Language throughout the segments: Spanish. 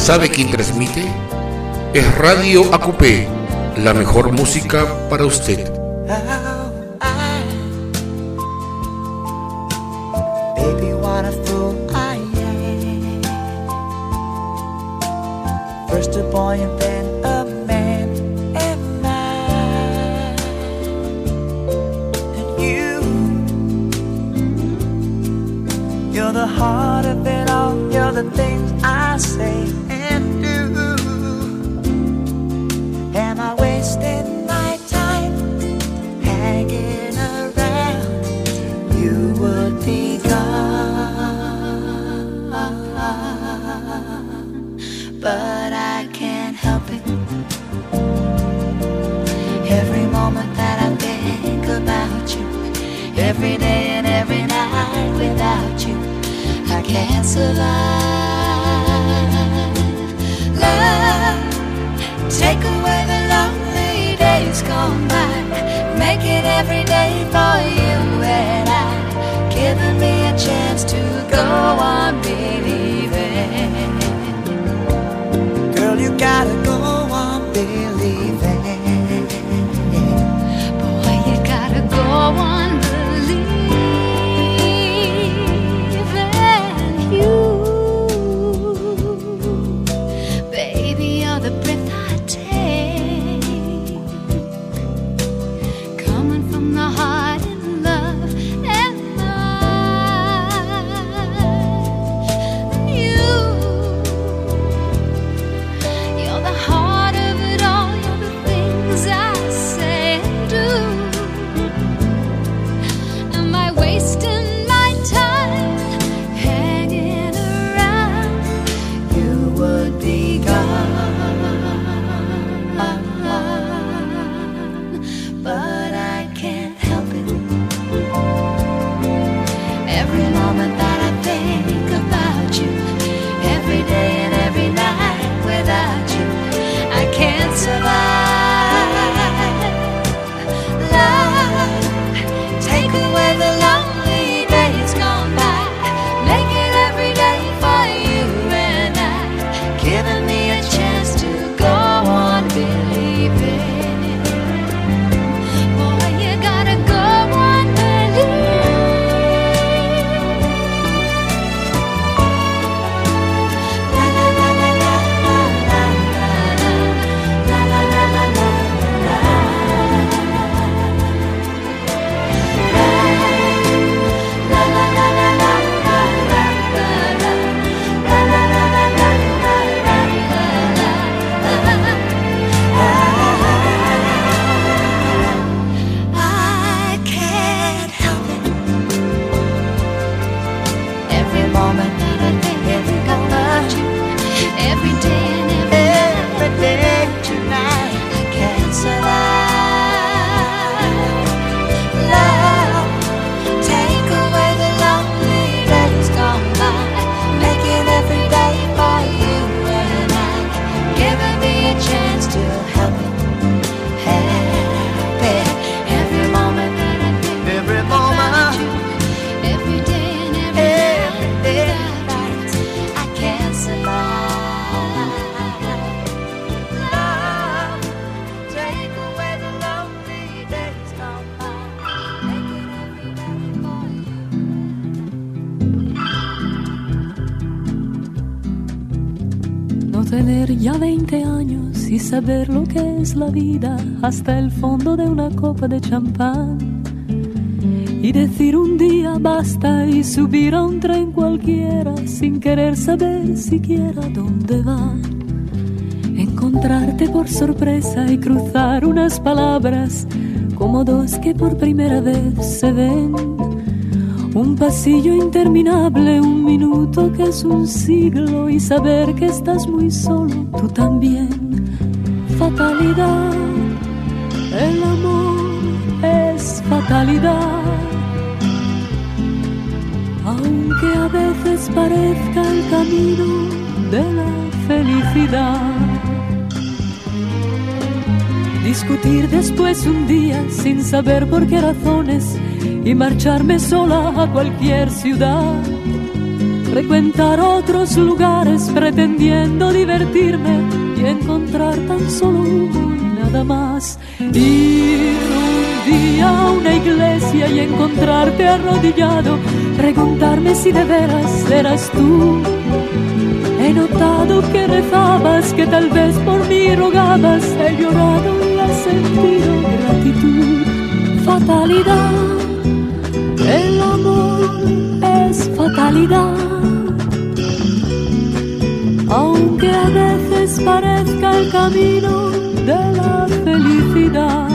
¿Sabe quién transmite? Es Radio ACUPE, la mejor música para usted. Baby, what a fool I am. First a boy and then a man am I. And you're the heart of it all. You're the things I say and do. Am I wasting my time hanging around? You would be gone, but I can't help it. Every moment that I think about you, every day and every night without you, I can't survive. Love, take away the lonely days gone by. Make it every day for you and I. Giving me a chance to go on believing. Girl, you gotta go on believing. Boy, you gotta go on believing. You, baby, you're the breath I take, coming from the heart in love and life. You're the heart of it all. You're the things I say and do. Am I wasting my time hanging around? You would be gone, but I can't help it. Every moment that I think about you, every day and every night without you, I can't survive. Love, take away the lonely days gone by. Make it every day for you and I. Giving me a chance to go on believing. Boy, you gotta go on believing. La la la la la la la la la la la la la la. La la la la la la la la. La la la la la la la la. I can't help it. Every moment that I think about you, every day and every day tonight, I can't survive. Love, take away the lonely days gone by. Make it every day for you and I. Giving me a chance to help it. Help it. Every moment that I think about you, every day and every night, I can't survive. Love, take away the lonely days gone by. Make it every day for you. No tener ya 20 años y saber lo que es la vida hasta el fondo de una copa de champán. Y decir un día basta y subir a un tren cualquiera sin querer saber siquiera dónde va. Encontrarte por sorpresa y cruzar unas palabras como dos que por primera vez se ven. Un pasillo interminable, un minuto que es un siglo y saber que estás muy solo, tú también. Fatalidad, el amor es fatalidad. Aunque a veces parezca el camino de la felicidad. Discutir después un día sin saber por qué razones y marcharme sola a cualquier ciudad. frecuentar otros lugares pretendiendo divertirme y encontrar tan solo humo y nada más. Ir un día a una iglesia y encontrarte arrodillado, preguntarme si de veras eras tú. He notado que rezabas, que tal vez por mí rogabas, he llorado y he sentido gratitud. Fatalidad, el amor es fatalidad, aunque a veces parezca el camino de la felicidad.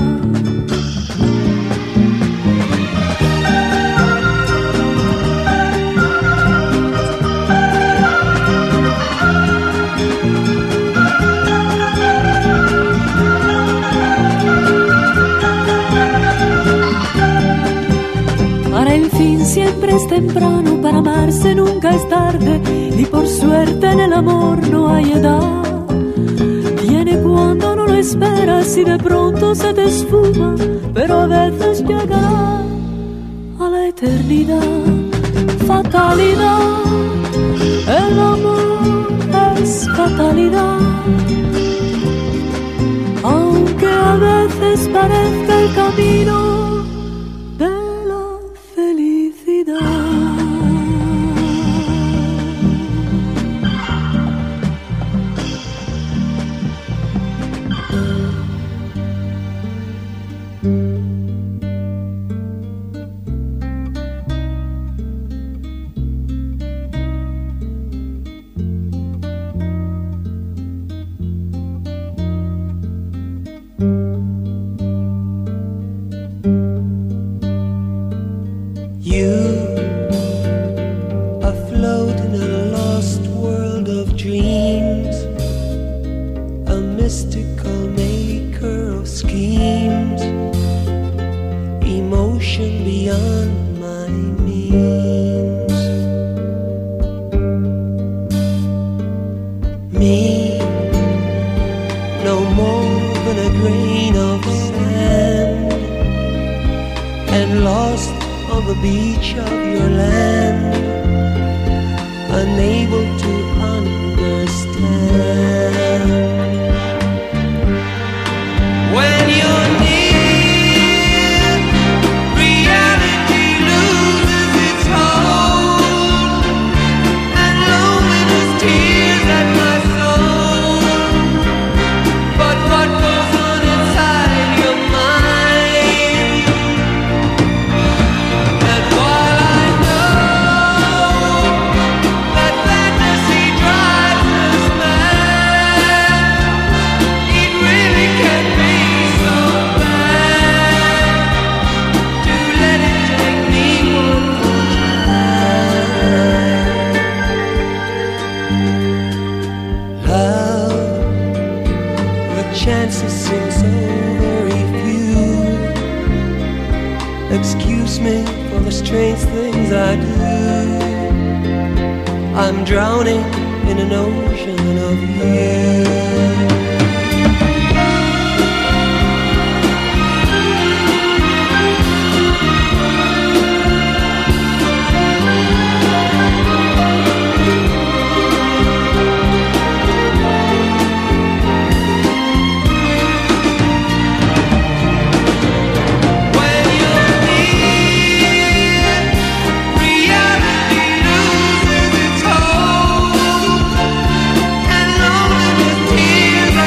Para el fin siempre es temprano, para amarse nunca es tarde, y por suerte en el amor no hay edad. Viene cuando no lo esperas y de pronto se te esfuma, pero a veces llegará a la eternidad. Fatalidad, el amor es fatalidad, aunque a veces parezca el camino de la felicidad. Tears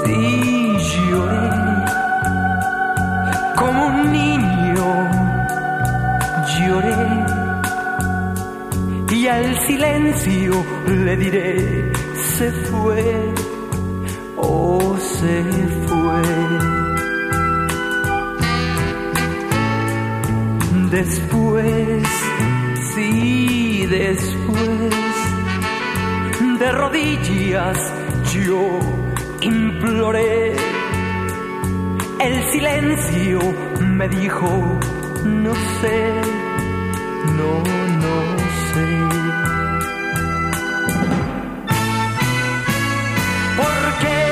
Sí, lloré como un niño, lloré y al silencio le diré, se fue, oh, se fue. Después, sí, después, de rodillas yo imploré. El silencio me dijo, no sé, no sé. ¿Por qué?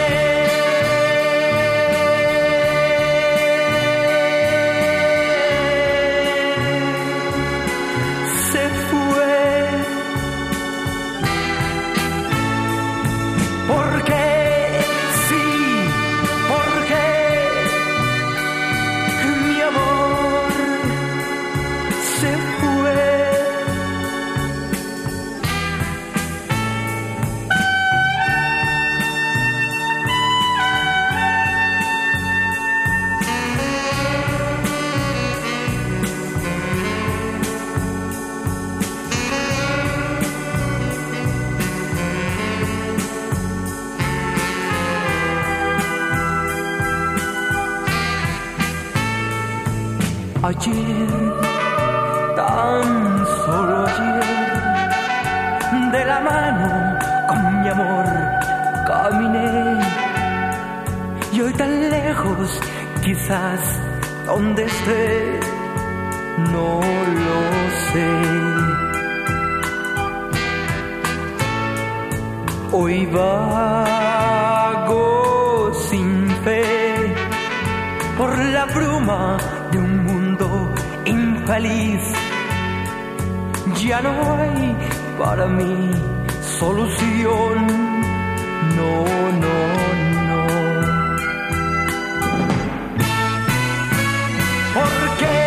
Ayer, tan solo ayer, de la mano con mi amor caminé. Y hoy tan lejos, quizás donde esté, no lo sé. Hoy vago sin fe por la bruma de un mundo infeliz. Ya no hay para mí solución, no. ¿Por qué?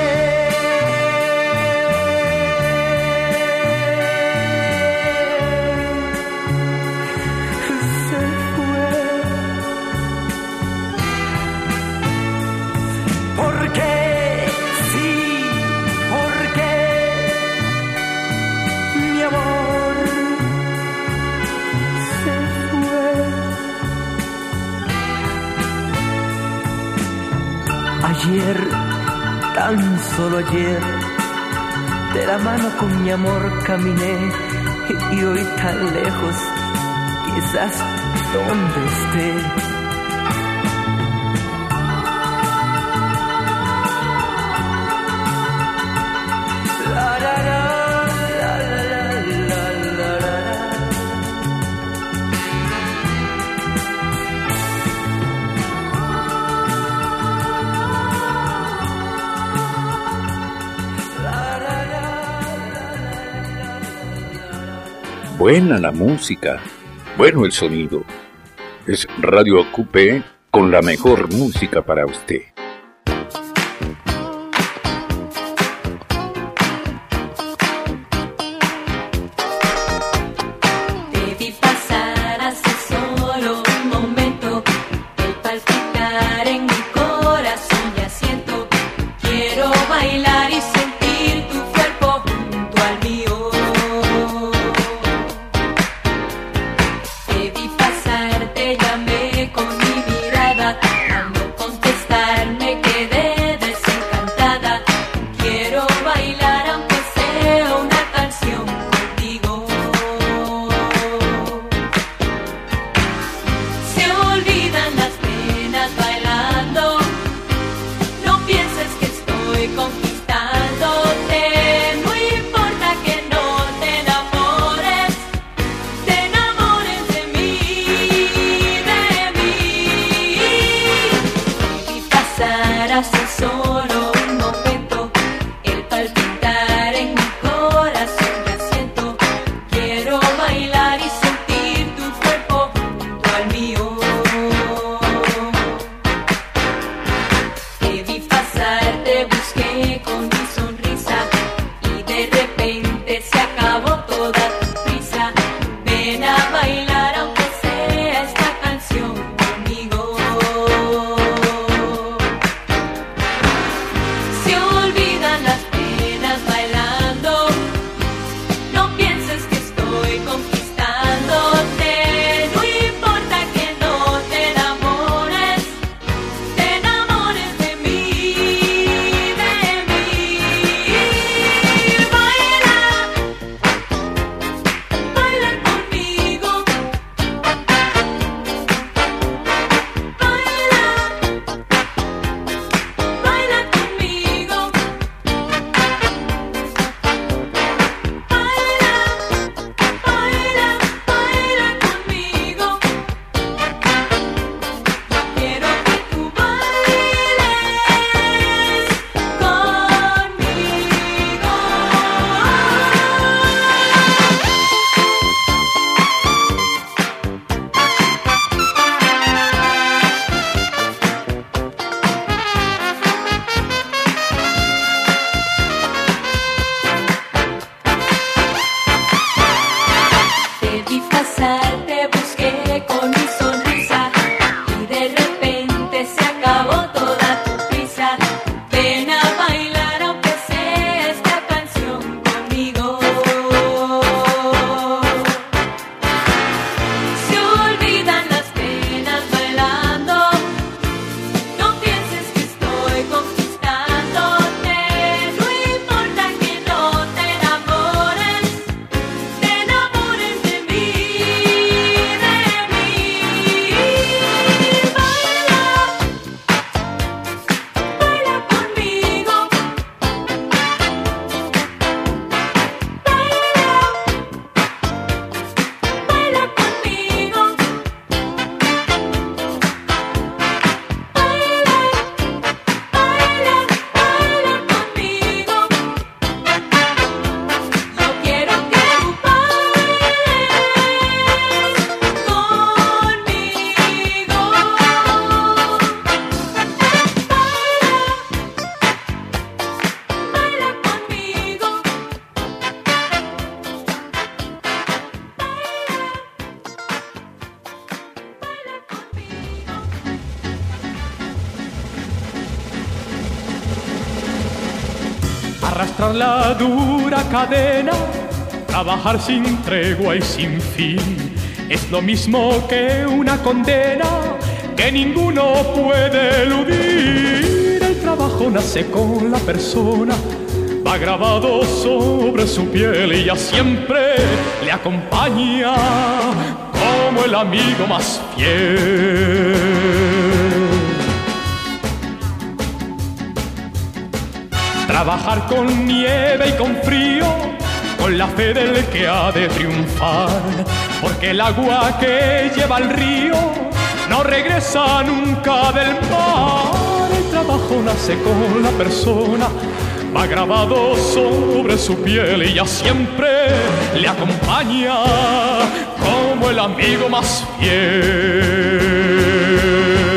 Ayer, tan solo ayer, de la mano con mi amor caminé, y hoy tan lejos, quizás donde esté. Buena la música, bueno el sonido. Es Radio Acupé con la mejor música para usted. Ven a bailar aunque sea esta canción conmigo. acabó toda tu prisa. Ven a bailar aunque sea esta canción conmigo. Se olvidan las penas bailando. No pienses que estoy conquistándote. No importa que no te enamores de mí, Baila, baila conmigo. Baila, baila conmigo. Baila, baila conmigo. Yo quiero que tú bailes conmigo. Baila conmigo. Arrastrar la dura cadena, trabajar sin tregua y sin fin, es lo mismo que una condena que ninguno puede eludir. El trabajo nace con la persona, va grabado sobre su piel y ya siempre le acompaña como el amigo más fiel. Trabajar con nieve y con frío, con la fe del que ha de triunfar, porque el agua que lleva el río no regresa nunca del mar. El trabajo nace con la persona, va grabado sobre su piel y ya siempre le acompaña como el amigo más fiel.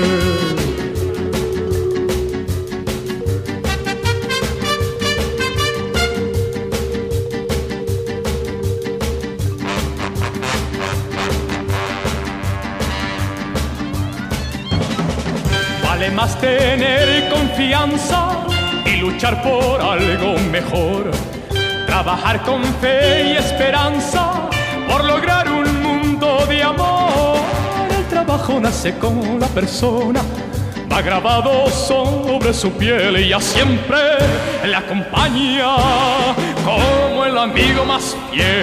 Vale más tener confianza y luchar por algo mejor, trabajar con fe y esperanza por lograr un mundo de amor. El trabajo nace con la persona, va grabado sobre su piel y ya siempre le acompaña como el amigo más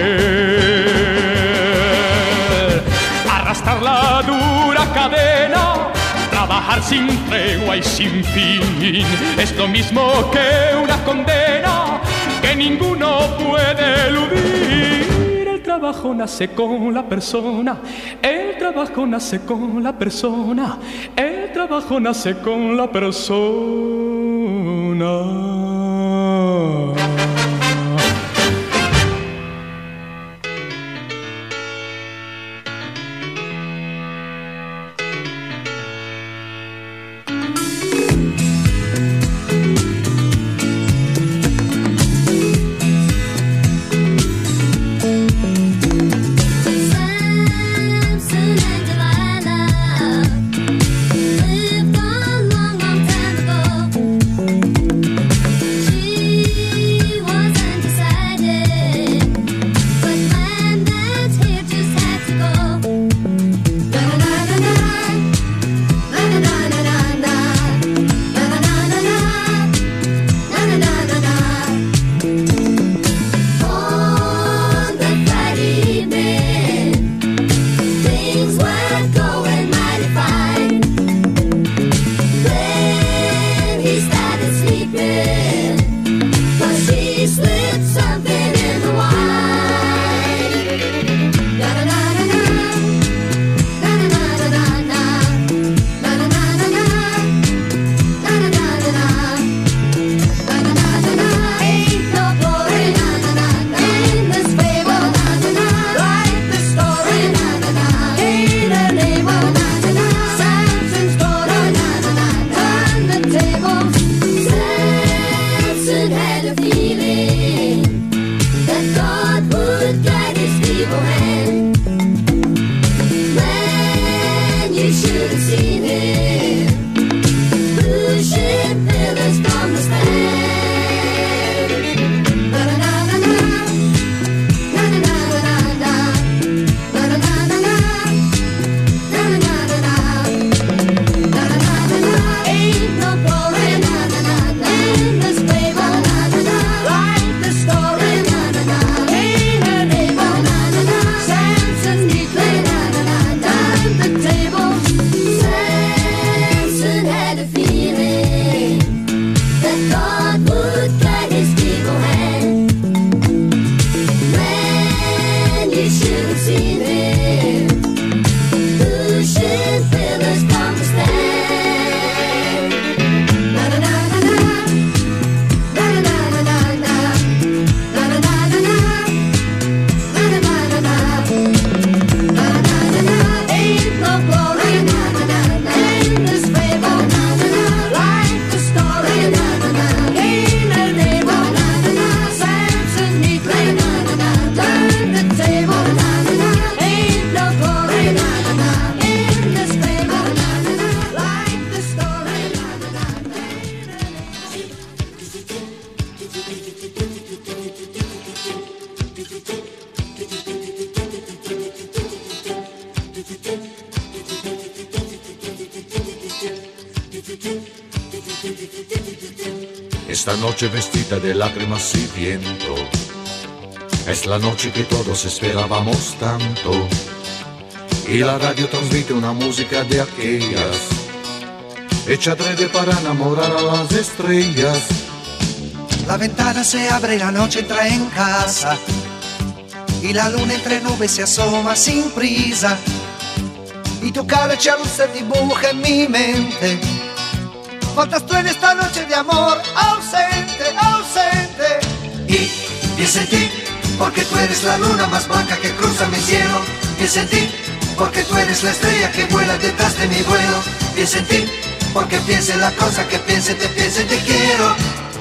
fiel. Arrastrar la dura cadena, trabajar sin tregua y sin fin, es lo mismo que una condena que ninguno puede eludir. El trabajo nace con la persona, el trabajo nace con la persona, el trabajo nace con la persona. Esta noche vestida de lágrimas y viento, es la noche que todos esperábamos tanto. Y la radio transmite una música de aquellas, hecha adrede para enamorar a las estrellas. La ventana se abre y la noche entra en casa, y la luna entre nubes se asoma sin prisa, y tu cara hecha luz se dibuja en mi mente. Faltas tú en esta noche de amor ausente, ausente. Y pienso en ti, porque tú eres la luna más blanca que cruza mi cielo. Pienso en ti, porque tú eres la estrella que vuela detrás de mi vuelo. Pienso en ti, porque piense la cosa que piense, te quiero.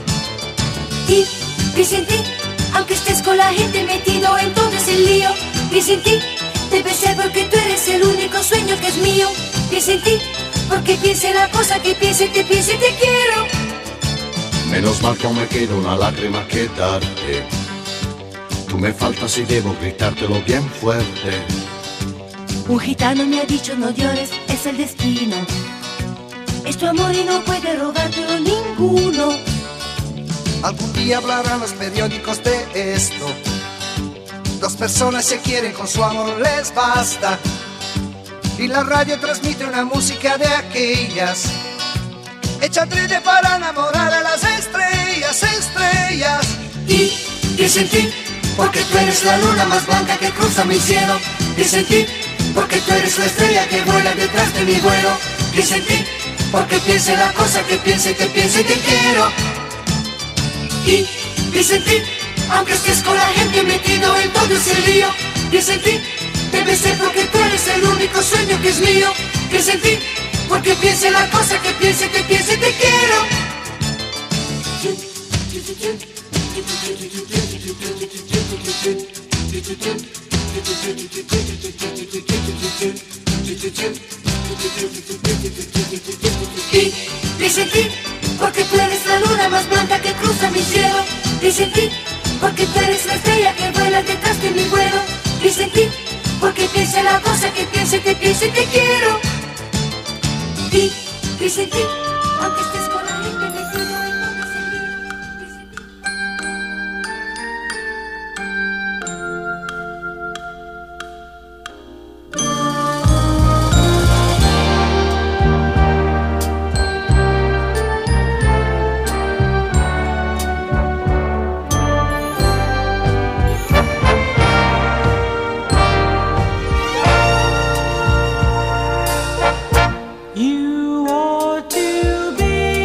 Y pienso en ti, aunque estés con la gente metido en todo ese lío. Pienso en ti, debe ser porque tú eres el único sueño que es mío. Pienso en ti, porque piense la cosa que piense, te quiero. Menos mal que aún me queda una lágrima que darte. Tú me faltas y debo gritártelo bien fuerte. Un gitano me ha dicho no llores, es el destino. Es tu amor y no puede robártelo ninguno. Algún día hablarán los periódicos de esto. Dos personas se quieren, con su amor les basta. Y la radio transmite una música de aquellas, hecha adrede para enamorar a las estrellas, estrellas. Y pienso en ti, porque tú eres la luna más blanca que cruza mi cielo. Pienso en ti, porque tú eres la estrella que vuela detrás de mi vuelo. Pienso en ti, porque piense la cosa que piense, te quiero. Y pienso en ti, aunque estés con la gente metido en todo ese lío. Pienso en ti, debe ser porque tú eres el único sueño que es mío. Pienso en ti, porque piense la cosa que piense, te quiero. Y pienso en ti, porque tú eres la luna más blanca que cruza mi cielo. Pienso en ti, porque tú eres la estrella que vuela detrás de mi vuelo. Pienso en ti, porque piense la cosa que piense, te quiero. Y pienso en ti, aunque estés con la gente metido en todo ese lío. Pienso en ti. You ought to be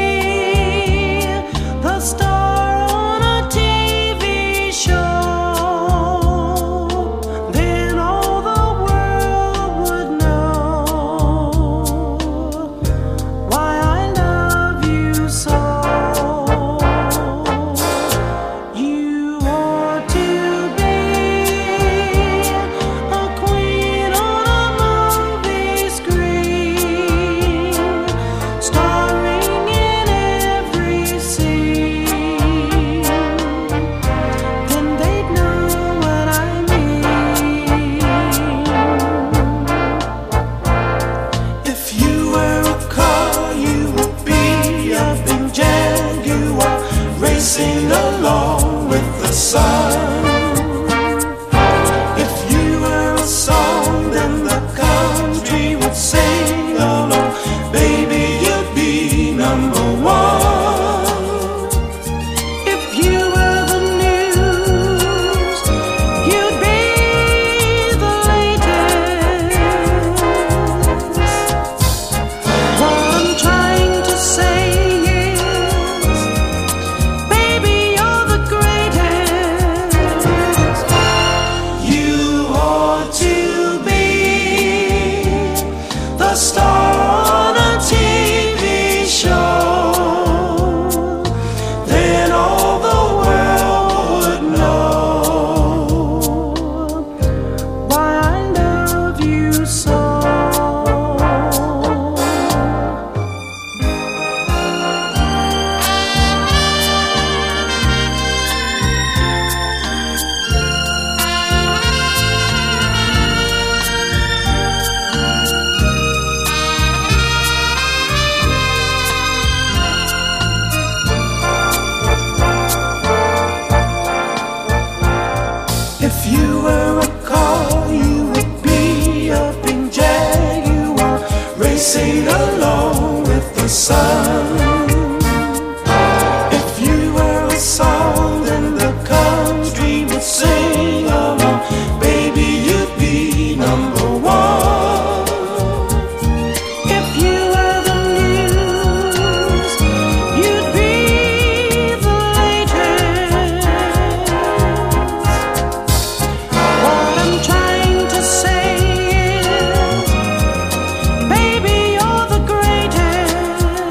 a sun, if you were a song, then the country would sing along. Baby, you'd be number one. If you were the news, you'd be the latest. What I'm trying to say is, baby, you're the greatest.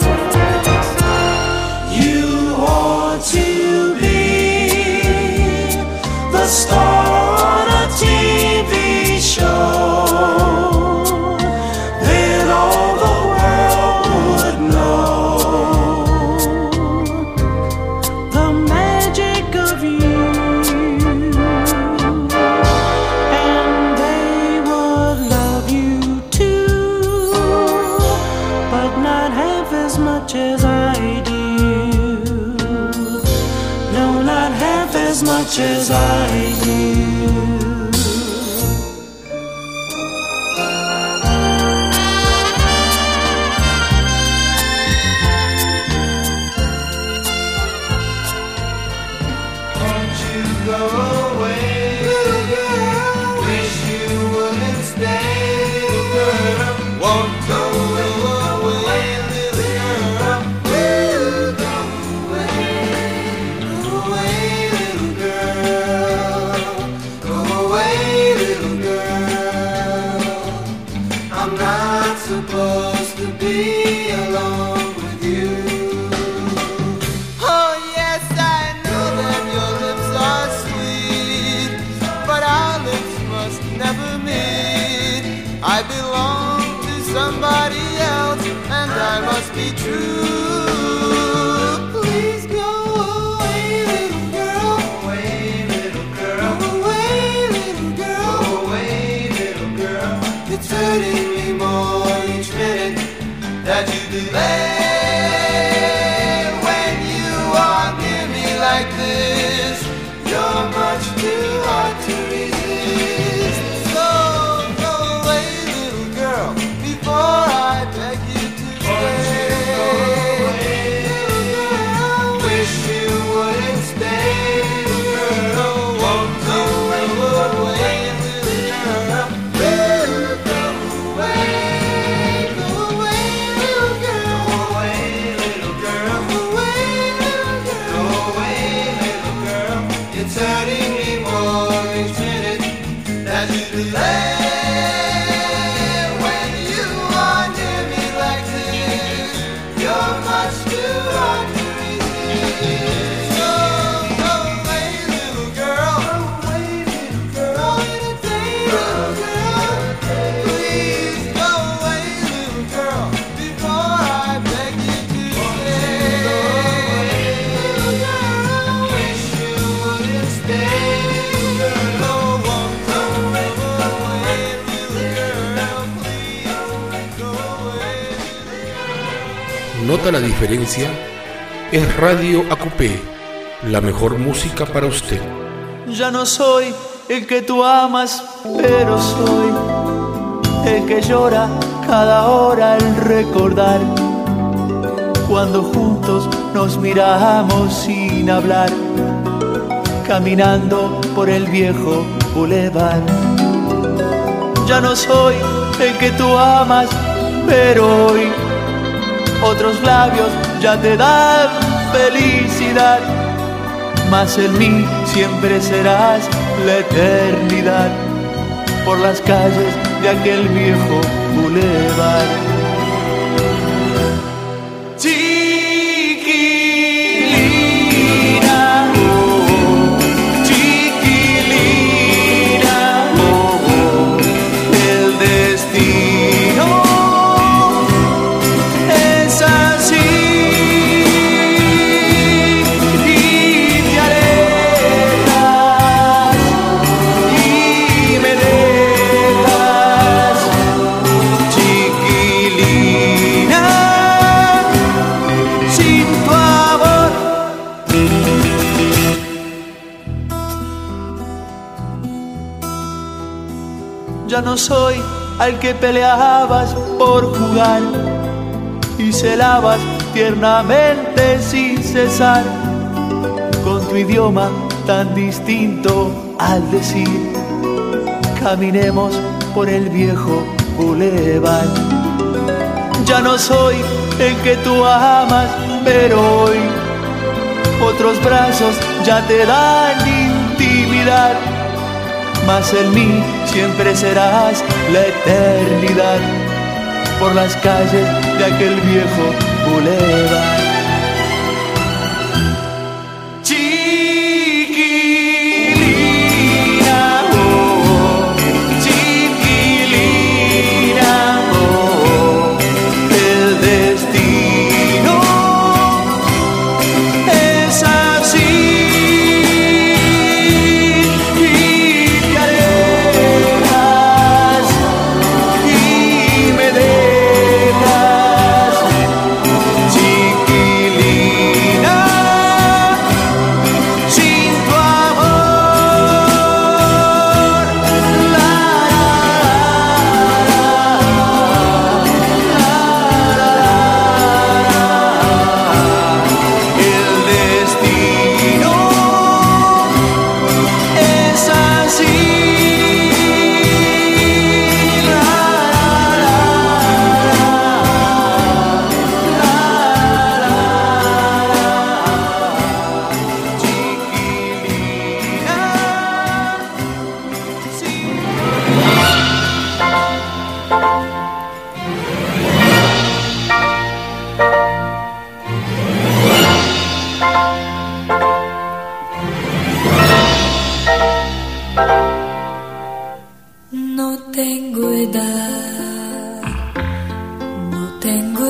You want to be the star on a TV show, then all the world would know The magic of you, and they would love you too, but not half as much as I do. No, not half as much as I do. Won't you go away, little girl? Wish you wouldn't stay, little girl. Won't go away, little girl. Go away, little girl. Go away, little girl. I'm not supposed to be alone with you. Oh yes, I know that your lips are sweet, but our lips must never meet. I belong to somebody else, and I must be true. Please go away, little girl. Go away, little girl. Go away, little girl. Go away, little girl. It's hurting me more each minute that you delay. When you are near me like this, you're much too hard to resist. So go away, little girl, before I beg you to stay. Wish you wouldn't stay, little girl. Won't go away, little girl. Go away, go away, little girl. Go away, little girl. Go away, little girl. Go away, little girl. It's hurting me more each minute that you delay. When you are near me like this, you're much too hard to resist. So go away, little girl. Go away, little girl. Little girl. Please go away, little girl, before I beg you to stay. Little girl, wish you wouldn't stay. Little girl, won't go away, little girl. Please go away. ¿Nota la diferencia? Es Radio AQP, la mejor música para usted. Ya no soy el que tú amas, pero soy el que llora cada hora al recordar cuando juntos nos miramos sin hablar, caminando por el viejo bulevar. Ya no soy el que tú amas, pero hoy otros labios ya te dan felicidad, mas en mí siempre serás la eternidad por las calles de aquel viejo bulevar. Chiquilina, chiquilina, el destino es así y te alejas y me dejas, chiquilina, sin tu amor. Ya no soy al que peleabas por jugar y celabas tiernamente sin cesar, con tu idioma tan distinto al decir: caminemos por el viejo bulevar. Ya no soy el que tú amas, pero hoy otros brazos ya te dan intimidad, mas en mí siempre serás la eternidad, por las calles de aquel viejo bulevar. Chiquilina, oh, chiquilina, oh, el destino es así, y te alejas y me dejas, chiquilina, sin tu amor. La, el destino es así. No tengo edad, no tengo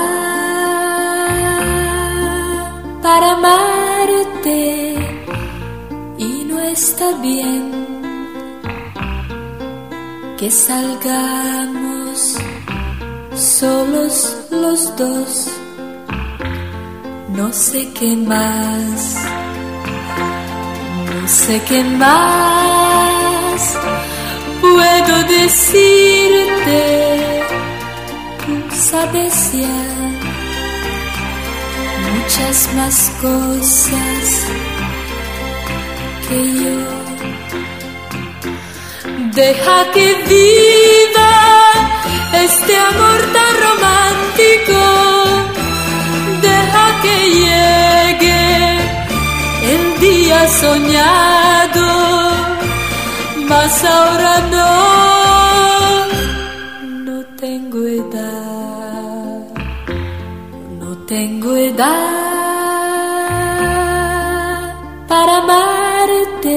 edad para amarte y no está bien que salgamos solos los dos. No sé qué más, no sé qué más puedo decirte. Tú sabes ya muchas más cosas que yo. Deja que viva este amor tan romántico, deja que llegue el día soñado, mas ahora no tengo edad, no tengo edad para amarte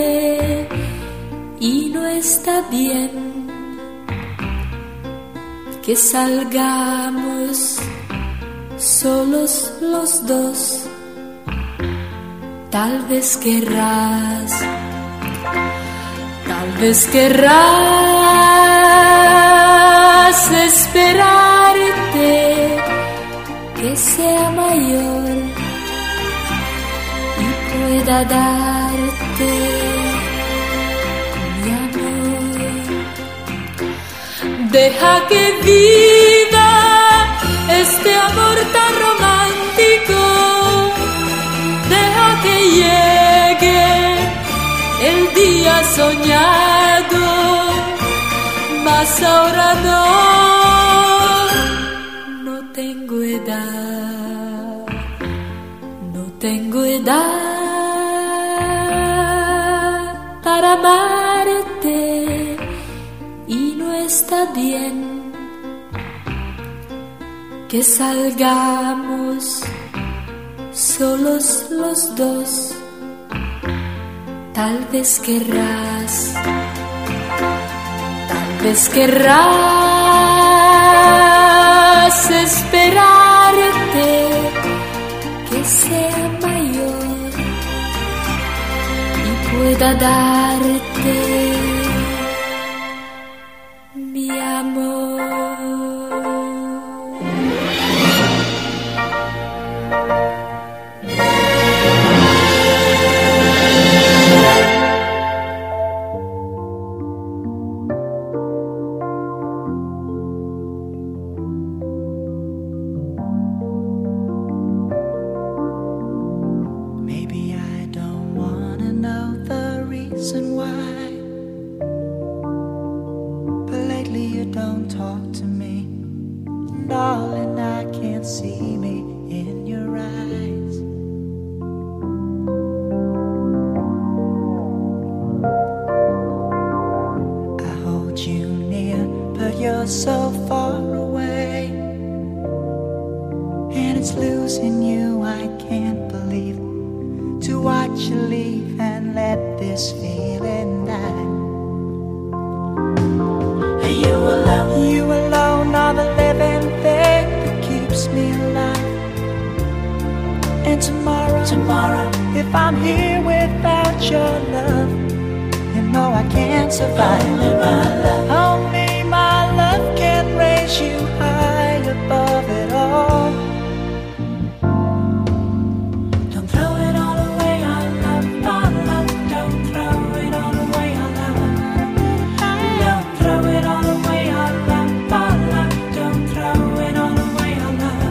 y no está bien que salgamos solos los dos. Tal vez querrás esperarte que sea mayor y pueda darte mi amor. Deja que viva este amor tan romántico, deja que llegue el día soñado, mas ahora no tengo edad, no tengo edad para amarte y no está bien que salgamos solos los dos. Tal vez querrás esperarte que sea mayor y pueda darte mi amor. and it's losing you. I can't believe to watch you leave and let this feeling die. You alone are the living thing that keeps me alive. And tomorrow, if I'm here without your love, you know I can't survive. Only my love can raise you high above it all. Don't throw it all away, our love, our love. Don't throw it all away, our love. Don't throw it all away, our love, our love. Don't throw it all away, our love.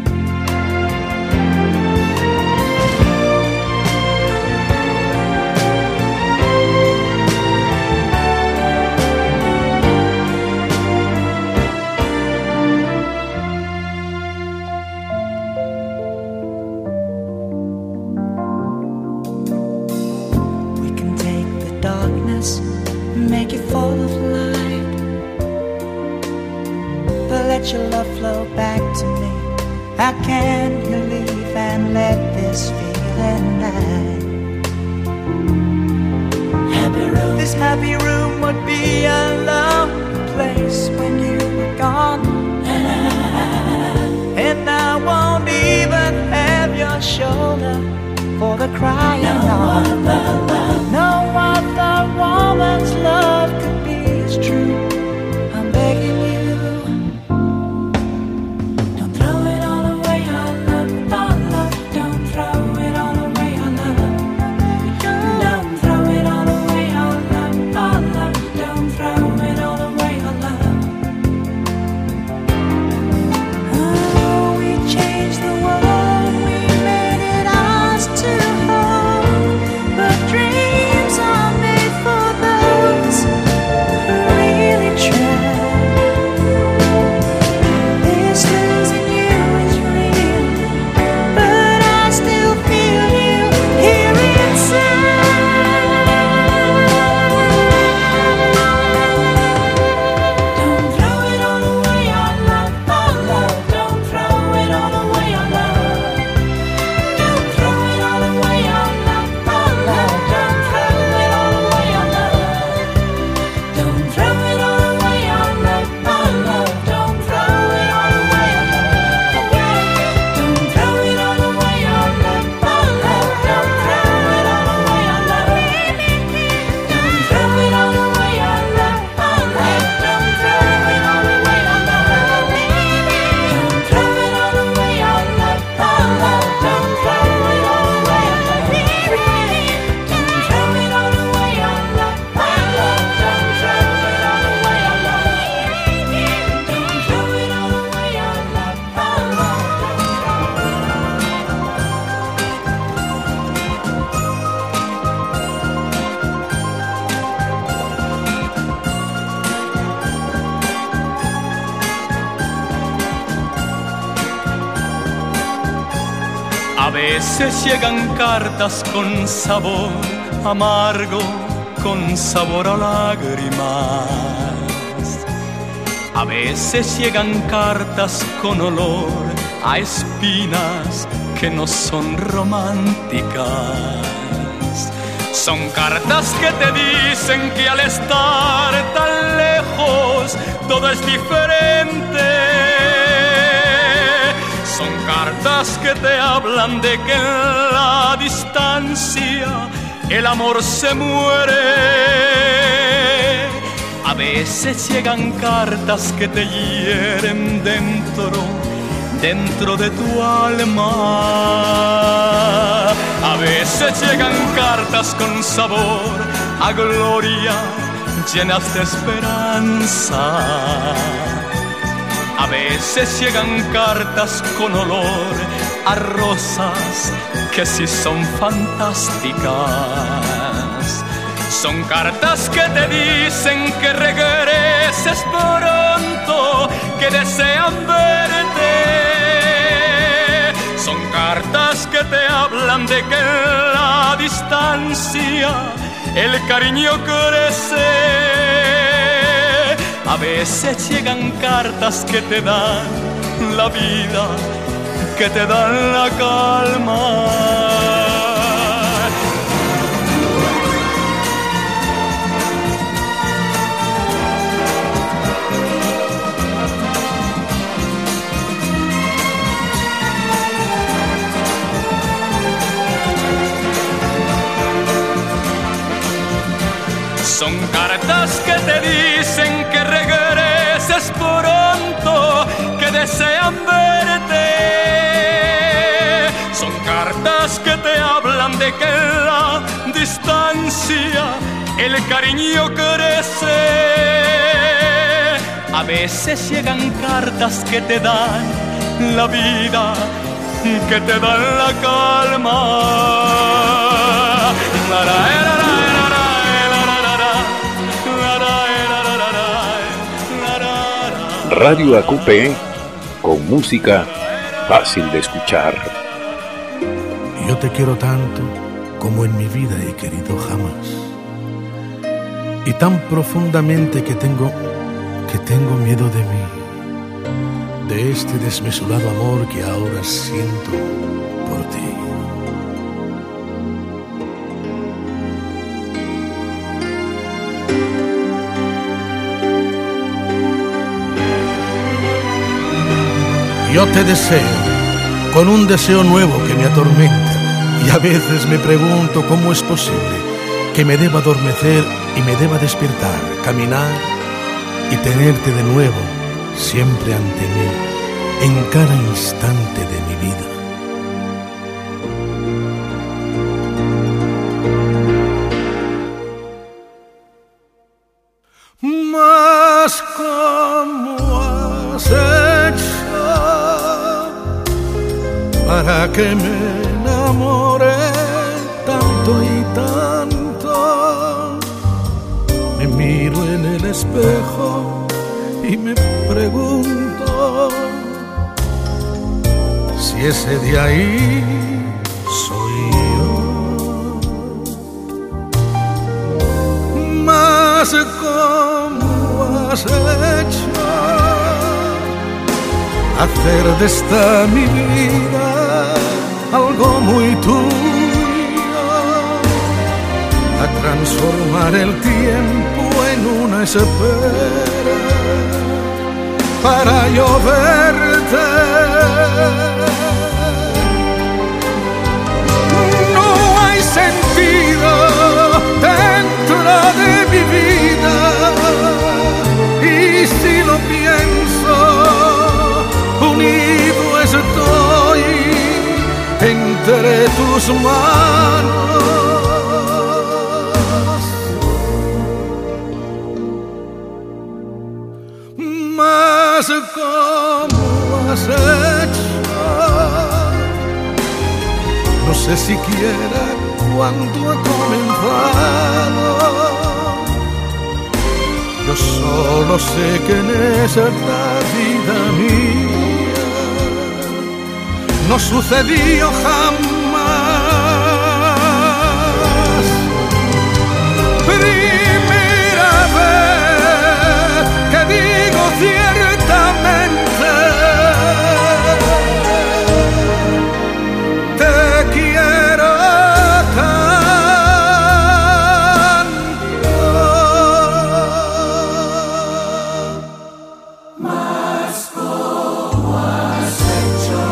Make it full of light, but let your love flow back to me. How can you leave and let this feeling die? This happy room would be a lonely place when you were gone, and I won't even have your shoulder for the crying on. No other woman's love could be as true. I'm begging you, don't throw it all away, our love, our love. Don't throw it all away, our love. Don't throw it all away, our love, our love. Don't throw it all away, our love. Oh, we changed the world, we made it ours to hold, but dreams are made for those who really try. This losing you is real, but I still feel you here inside. Don't throw it all away, our love, our love. Don't throw it all away, our love. Don't throw it all away, our love, our love. Don't throw it all away, our love. Don't throw it all away, our love, our love. Don't throw it all away, our love. Don't throw it all away, our love, our love. Don't throw it all away, our love. Don't throw it all away, our love, our love. Don't throw it all away, our love. Don't throw it all away, our love, our love. Don't throw it all away, our love. Don't throw it all away, our love, our love. Don't throw it all away, our love. Don't throw it all away, our love, our A veces llegan cartas con sabor amargo, con sabor a lágrimas. A veces llegan cartas con olor a espinas que no son románticas. Son cartas que te dicen que al estar tan lejos todo es diferente. Son cartas que te hablan de que en la distancia el amor se muere. A veces llegan cartas que te hieren dentro de tu alma. A veces llegan cartas con sabor a gloria, llenas de esperanza. A veces llegan cartas con olor a rosas que sí son fantásticas. Son cartas que te dicen que regreses pronto, que desean verte. Son cartas que te hablan de que en la distancia el cariño crece. A veces llegan cartas que te dan la vida, que te dan la calma. Son cartas que te dicen que regreses pronto, que desean verte. Son cartas que te hablan de que en la distancia el cariño crece. A veces llegan cartas que te dan la vida, que te dan la calma. Radio Acupé, con música fácil de escuchar. Yo te quiero tanto como en mi vida he querido jamás. Y tan profundamente que tengo miedo de mí, de este desmesurado amor que ahora siento por ti. Yo te deseo, con un deseo nuevo que me atormenta, y a veces me pregunto cómo es posible que me deba adormecer y me deba despertar, caminar y tenerte de nuevo, siempre ante mí, en cada instante de mi vida. Mas ¿cómo has hecho para que me enamore tanto y tanto? Me miro en el espejo y me pregunto si ese de ahí soy yo. Mas ¿cómo has hecho hacer de esta mi vida algo muy tuyo, a transformar el tiempo en una espera para yo verte? No hay sentido dentro de mi vida, y si lo pienso, unido estoy entre tus manos. Mas ¿cómo has hecho? No sé siquiera cuándo ha comenzado. Yo solo sé que en esta vida mía no sucedió jamás. Primera vez que digo ciertamente te quiero tanto. Mas ¿cómo has hecho?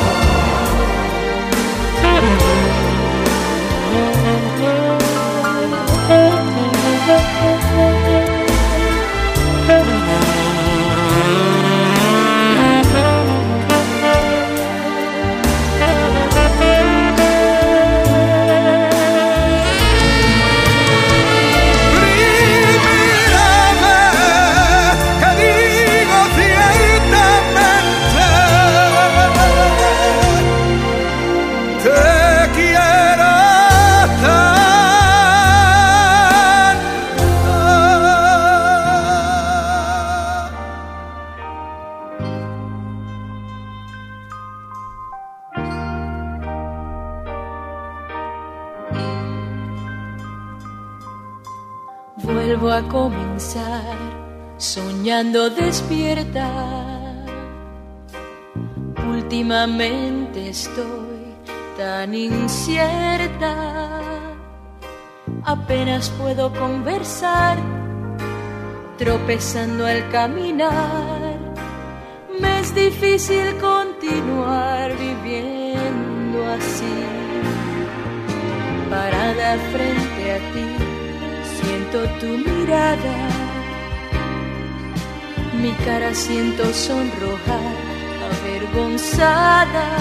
Vuelvo a comenzar soñando despierta. Últimamente estoy tan incierta, apenas puedo conversar, tropezando al caminar. Me es difícil continuar viviendo así. Parada frente a ti, siento tu mirada, mi cara siento sonrojar, avergonzada.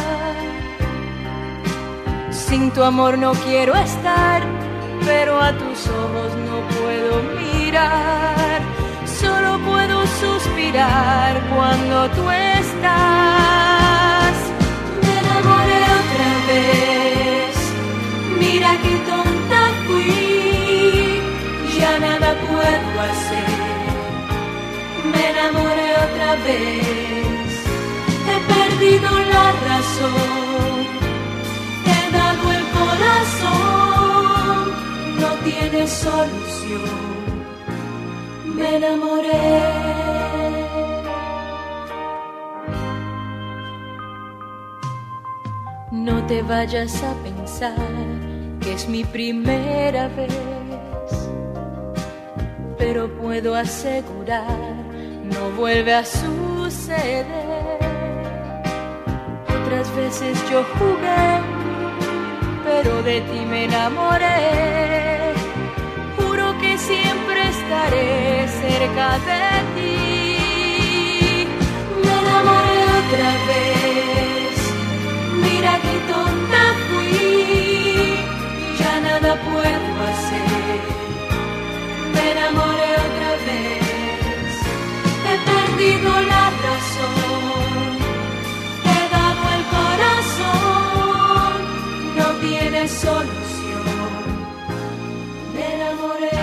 Sin tu amor no quiero estar, pero a tus ojos no puedo mirar. Solo puedo suspirar cuando tú estás. Me enamoré otra vez, mira qué tonta fui, ya nada puedo hacer. Me enamoré otra vez, he perdido la razón, he dado el corazón, no tiene solución. Me enamoré. No te vayas a pensar que es mi primera vez, pero puedo asegurar, no vuelve a suceder. Otras veces yo jugué, pero de ti me enamoré. Juro que siempre estaré cerca de ti. Me enamoré otra vez, mira qué tonta fui, ya nada puedo hacer. Me enamoré otra vez, he perdido la razón, he dado el corazón, no tiene solución. Me enamoré.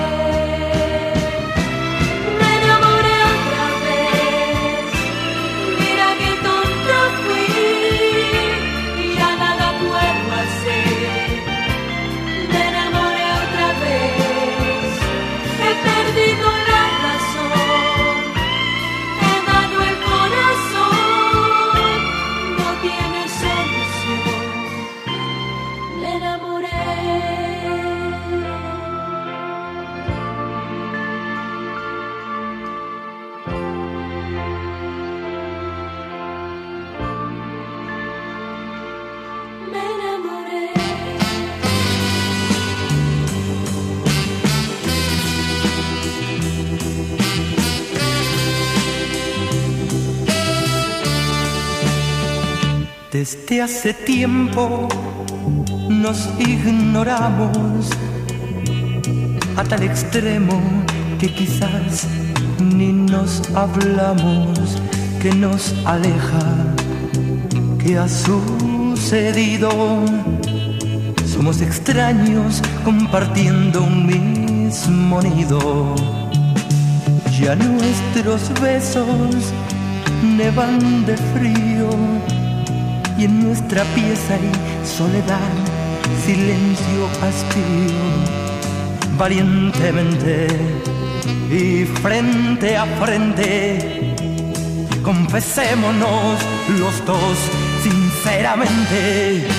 Desde hace tiempo nos ignoramos a tal extremo que quizás ni nos hablamos. ¿Qué nos aleja? ¿Qué ha sucedido? Somos extraños compartiendo un mismo nido. Ya nuestros besos nevan de frío y en nuestra pieza hay soledad, silencio, hastío. Valientemente y frente a frente, confesémonos los dos sinceramente.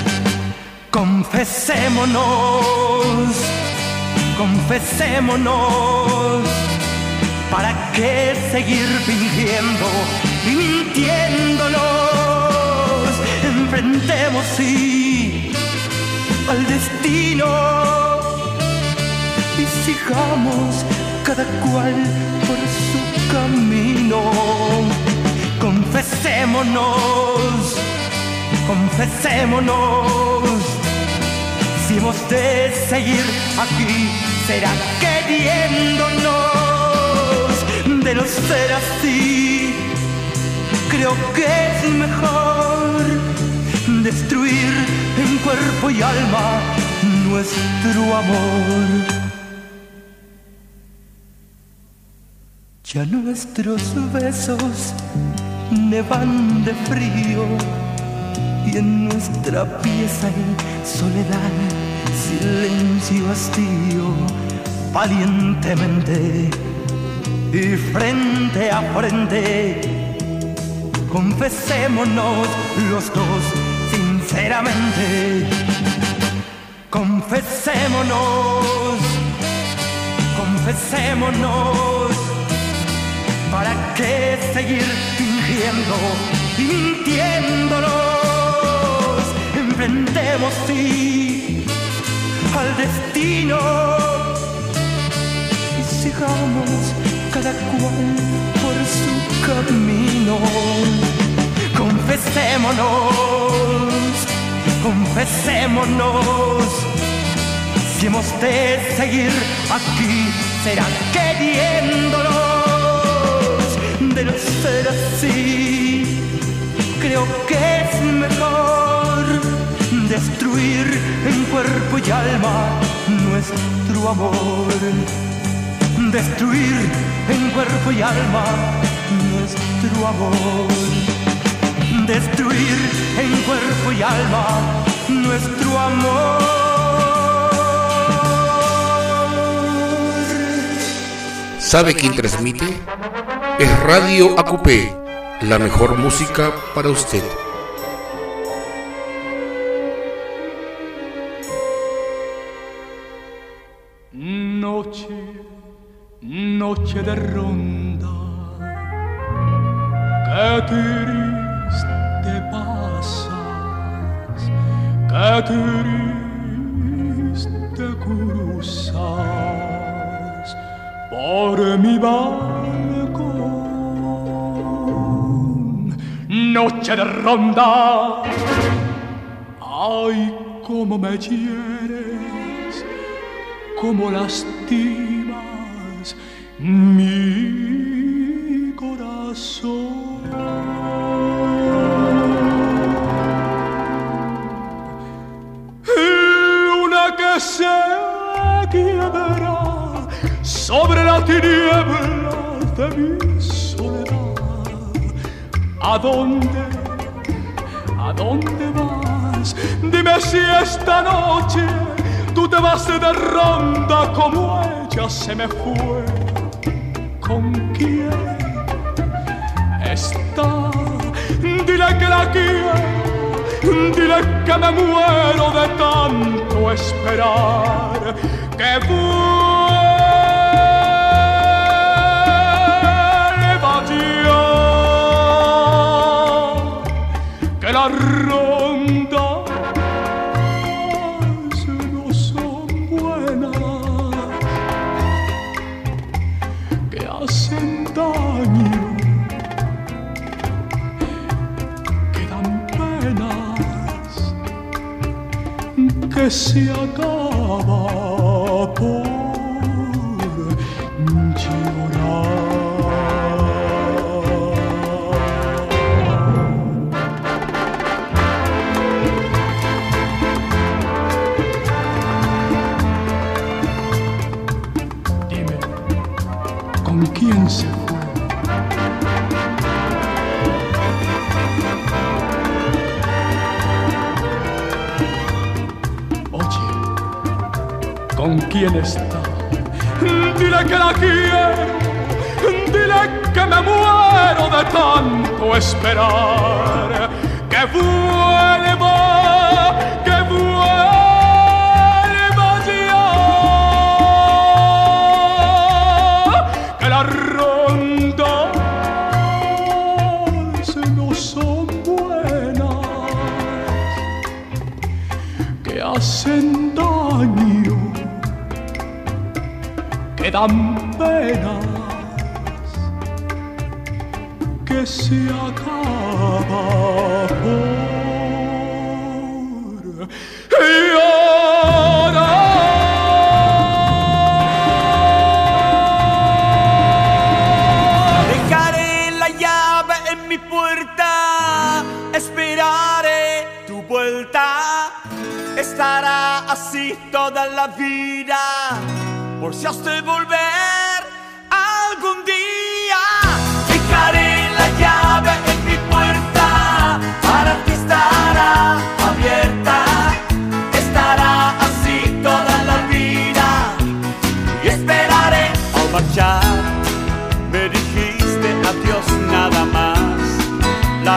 Confesémonos, confesémonos. ¿Para qué seguir fingiendo, mintiéndonos? Enfrentemos sí al destino y sigamos cada cual por su camino. Confesémonos, confesémonos. Si hemos de seguir aquí, será queriéndonos. De no ser así, creo que es mejor destruir en cuerpo y alma nuestro amor. Ya nuestros besos nevan de frío y en nuestra pieza hay soledad, silencio, hastío. Valientemente y frente a frente, confesémonos los dos sinceramente. Confesémonos, confesémonos. ¿Para qué seguir fingiendo y mintiéndonos? Enfrentemos sí al destino y sigamos cada cual por su camino. Confesémonos, confesémonos. Si hemos de seguir aquí, será queriéndonos. De no ser así, creo que es mejor destruir en cuerpo y alma nuestro amor. Destruir en cuerpo y alma nuestro amor. Destruir en cuerpo y alma nuestro amor. ¿Sabe quién transmite? Es Radio AQP, la mejor música para usted. Noche, noche de ronda, qué triste pasas, qué triste cruzas por mi balcón. Noche de ronda, ay, cómo me hieres, cómo lastimas mi corazón. Luna que se quiebra sobre la tiniebla de mi soledad. ¿A dónde vas? Dime si esta noche tú te vas de ronda como ella se me fue. ¿Con quién está? Dile que la quiero, dile que me muero de tanto esperar. Que vuelva ya, que la ronda no son buenas, que hacen daño, que dan penas, que se acaba por ¿quién se fue? Oye, ¿con quién está? Dile que la quiero, dile que me muero de tanto esperar. Que vuelva ya, que la ronda no son buenas, que hacen daño, que dan penas, que se acaba por estará así toda la vida, por si has de volver algún día. Dejaré la llave en mi puerta, para ti estará abierta, estará así toda la vida, y esperaré al marchar. Me dijiste adiós nada más, la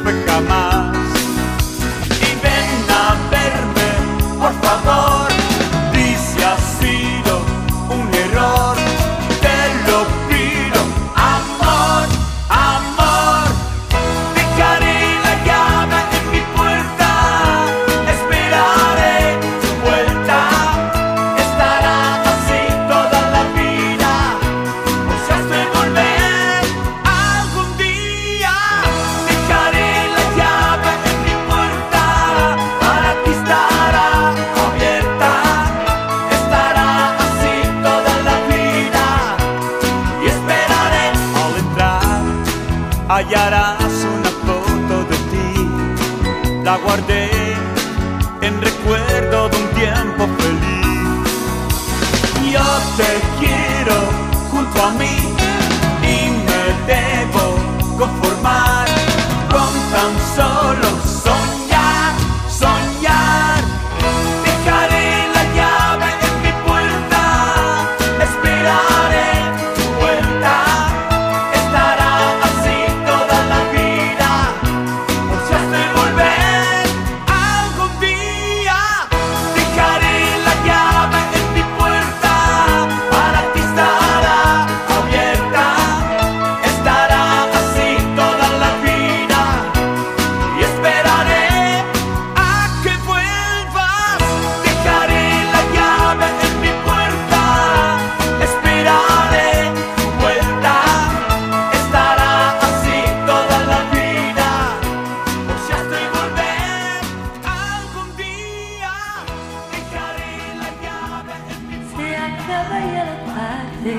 supe jamás. Y ven a verme, por favor, dice ha sido un error, te lo pido, amor, amor. Dejaré la llave en mi puerta, esperaré tu vuelta, estará así toda la vida, por si has de volver algún día. Dejaré la llave en mi puerta, para ti estará abierta, estará así toda la vida, y esperaré. Al entrar hallarás una foto de ti, la guardé en recuerdo de un tiempo feliz. Yo te quiero junto a mí y me debo conformar con tan solo soñar, soñar. Dejaré la llave en mi puerta, esperaré tu vuelta, estará así toda la vida, por si has de volver algún día. Dejaré la llave en mi puerta, para ti estará abierta, estará así toda la vida, y esperaré a que vuelvas. Dejaré la llave en mi puerta, esperaré tu vuelta, estará así toda la vida, por si has de volver algún día. Dejaré la llave en mi Se acaba ya la tarde,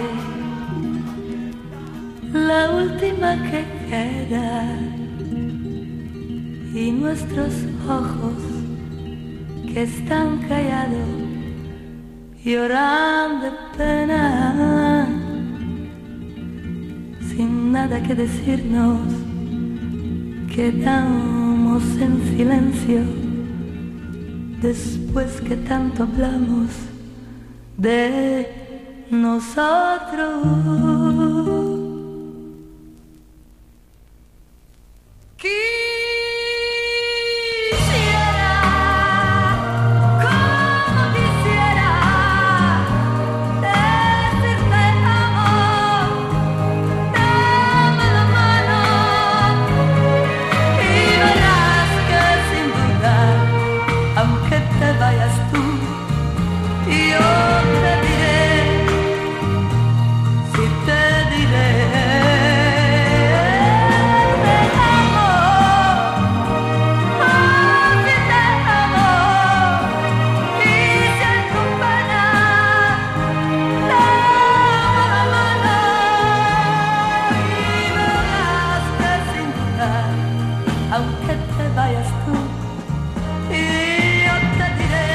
la última que queda, y nuestros ojos que están callados lloran de pena, sin nada que decirnos, quedamos en silencio después que tanto hablamos de nosotros. Quisiera, como quisiera, decirte amor, dame la mano y verás que sin duda, aunque te vayas tú, yo te diré, si te diré, te amo, así te amo, y siento pena, dame la mano y verás que sin duda, aunque te vayas tú, y yo te diré,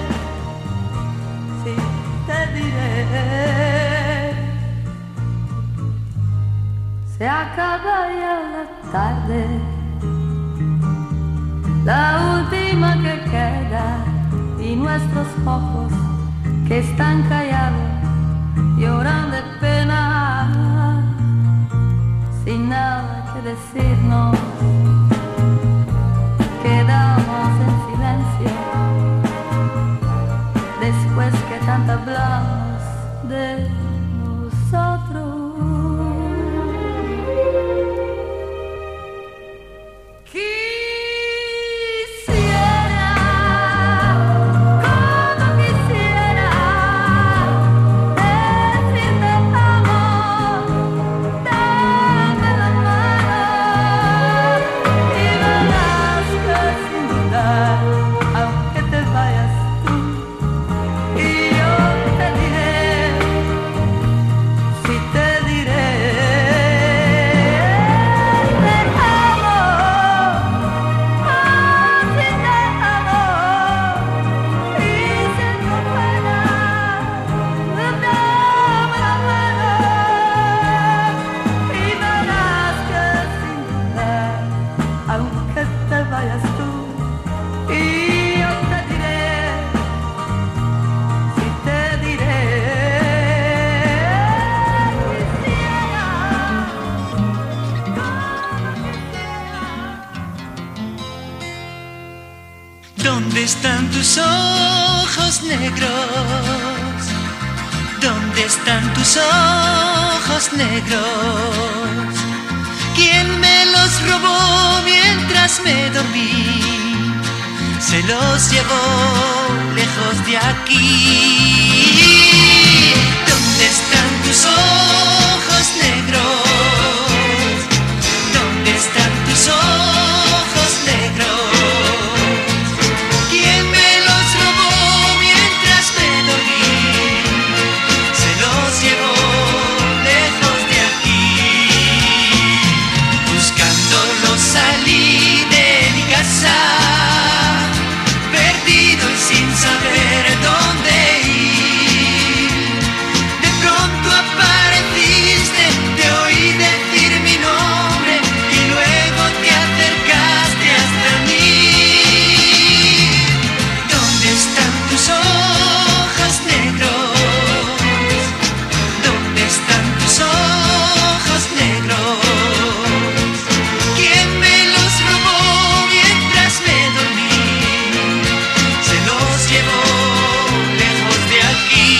sí, te diré. Se acaba ya la tarde, la última que queda, y nuestros ojos que están callados lloran de pena, sin nada que decirnos, quedamos en silencio después que tanto hablamos de nosotros. Quisiera, como quisiera, decirte amor, dame la mano ¿Dónde están tus ojos negros? ¿Dónde están tus ojos negros? ¿Quién me los robó mientras me dormí? Se los llevó lejos de aquí. ¿Dónde están tus ojos negros? ¿Dónde están tus ojos negros? ¿Quién me los robó mientras me dormí? Se los llevó lejos de aquí. Buscándolos salí de mi casa, perdido y sin saber dónde ir. De pronto apareciste, te oí decir mi nombre y luego te acercaste hasta mí. ¿Dónde están tus ojos negros? ¿Dónde están tus ojos negros? ¿Quién me los robó mientras me dormí? Se los llevó lejos de aquí.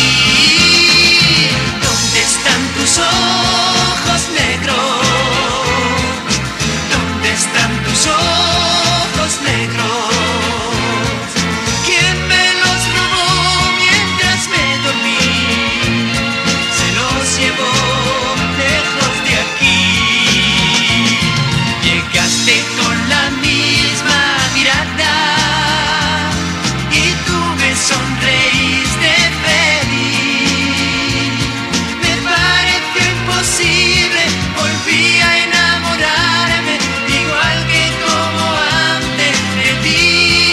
¿Dónde están tus ojos negros? ¿Dónde están tus ojos negros? ¿Quién me los robó mientras me dormí? Se los llevó lejos de aquí. Llegaste con la misma mirada y tú me sonreíste feliz. Me pareció imposible, volví a enamorarme igual que como antes de ti.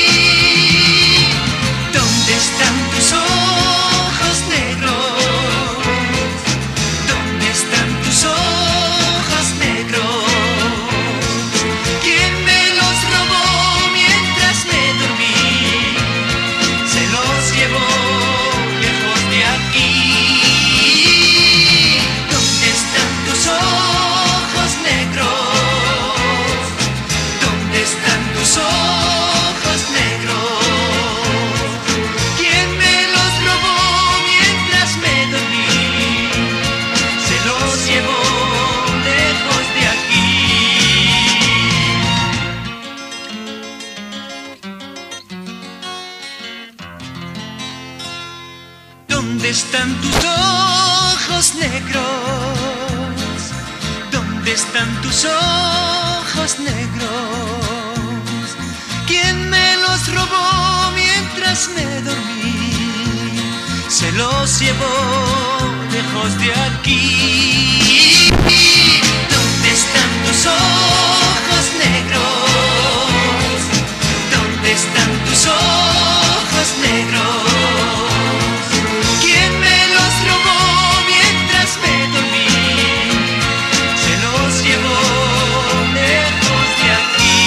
¿Dónde están tus ojos negros? ¿Dónde están tus ojos negros? ¿Quién me los robó mientras me dormí? Se los llevó lejos de aquí. ¿Dónde están tus ojos negros? ¿Dónde están tus ojos negros? ¿Quién me los robó mientras me dormí? Se los llevó lejos de aquí. ¿Dónde están tus ojos negros? ¿Dónde están tus ojos negros? ¿Quién me los robó mientras me dormí? Se los llevó lejos de aquí. ¿Dónde están tus ojos negros? ¿Dónde están tus ojos negros? ¿Quién me los robó mientras me dormí? Se los llevó lejos de aquí.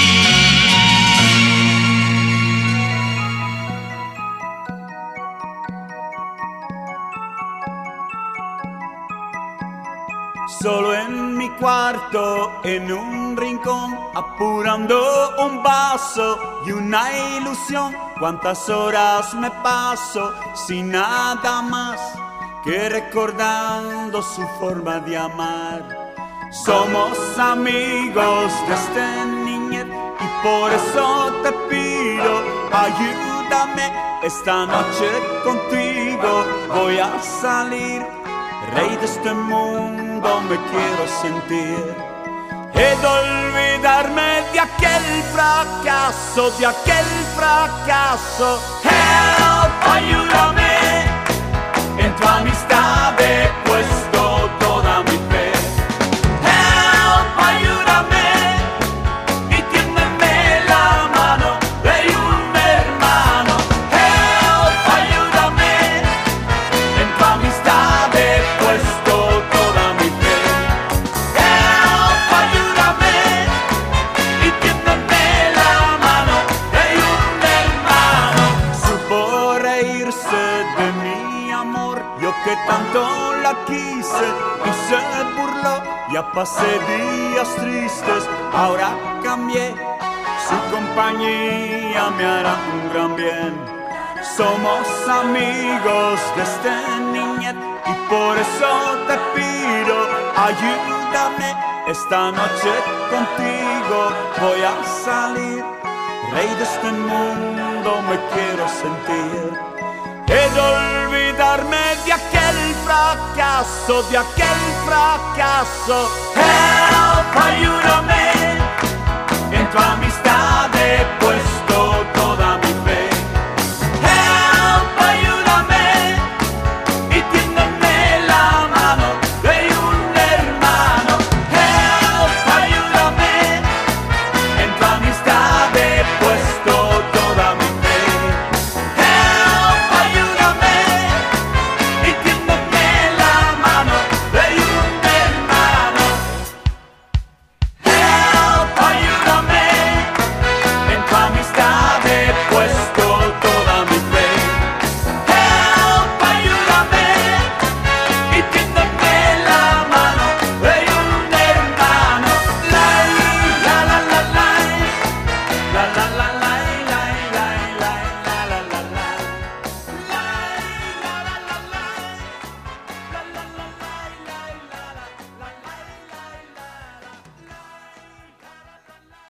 Solo en mi cuarto, en un rincón, apurando un vaso y una ilusión. Cuántas horas me paso sin nada más que recordando su forma de amar. Somos amigos desde niñez y por eso te pido, ayúdame esta noche contigo. Voy a salir, rey de este mundo me quiero sentir. He de olvidarme de aquel fracaso, de aquel fracaso. Help, ayúdame, en tu amistad he puesto toda mi fe. Help, ayúdame, y tiéndeme la mano de un hermano. Help, ayúdame, en tu amistad he puesto toda mi fe. Help, ayúdame, y tiéndeme la mano de un hermano. Supo reírse de mi amor, yo que tanto la quise y se burló. Ya pasé días tristes, ahora cambié. su compañía me hará un gran bien. Somos amigos desde niñez y por eso te pido, ayúdame esta noche contigo. Voy a salir, rey de este mundo me quiero sentir. He de olvidarme de aquel fracaso, de aquel fracaso. Help, ayúdame.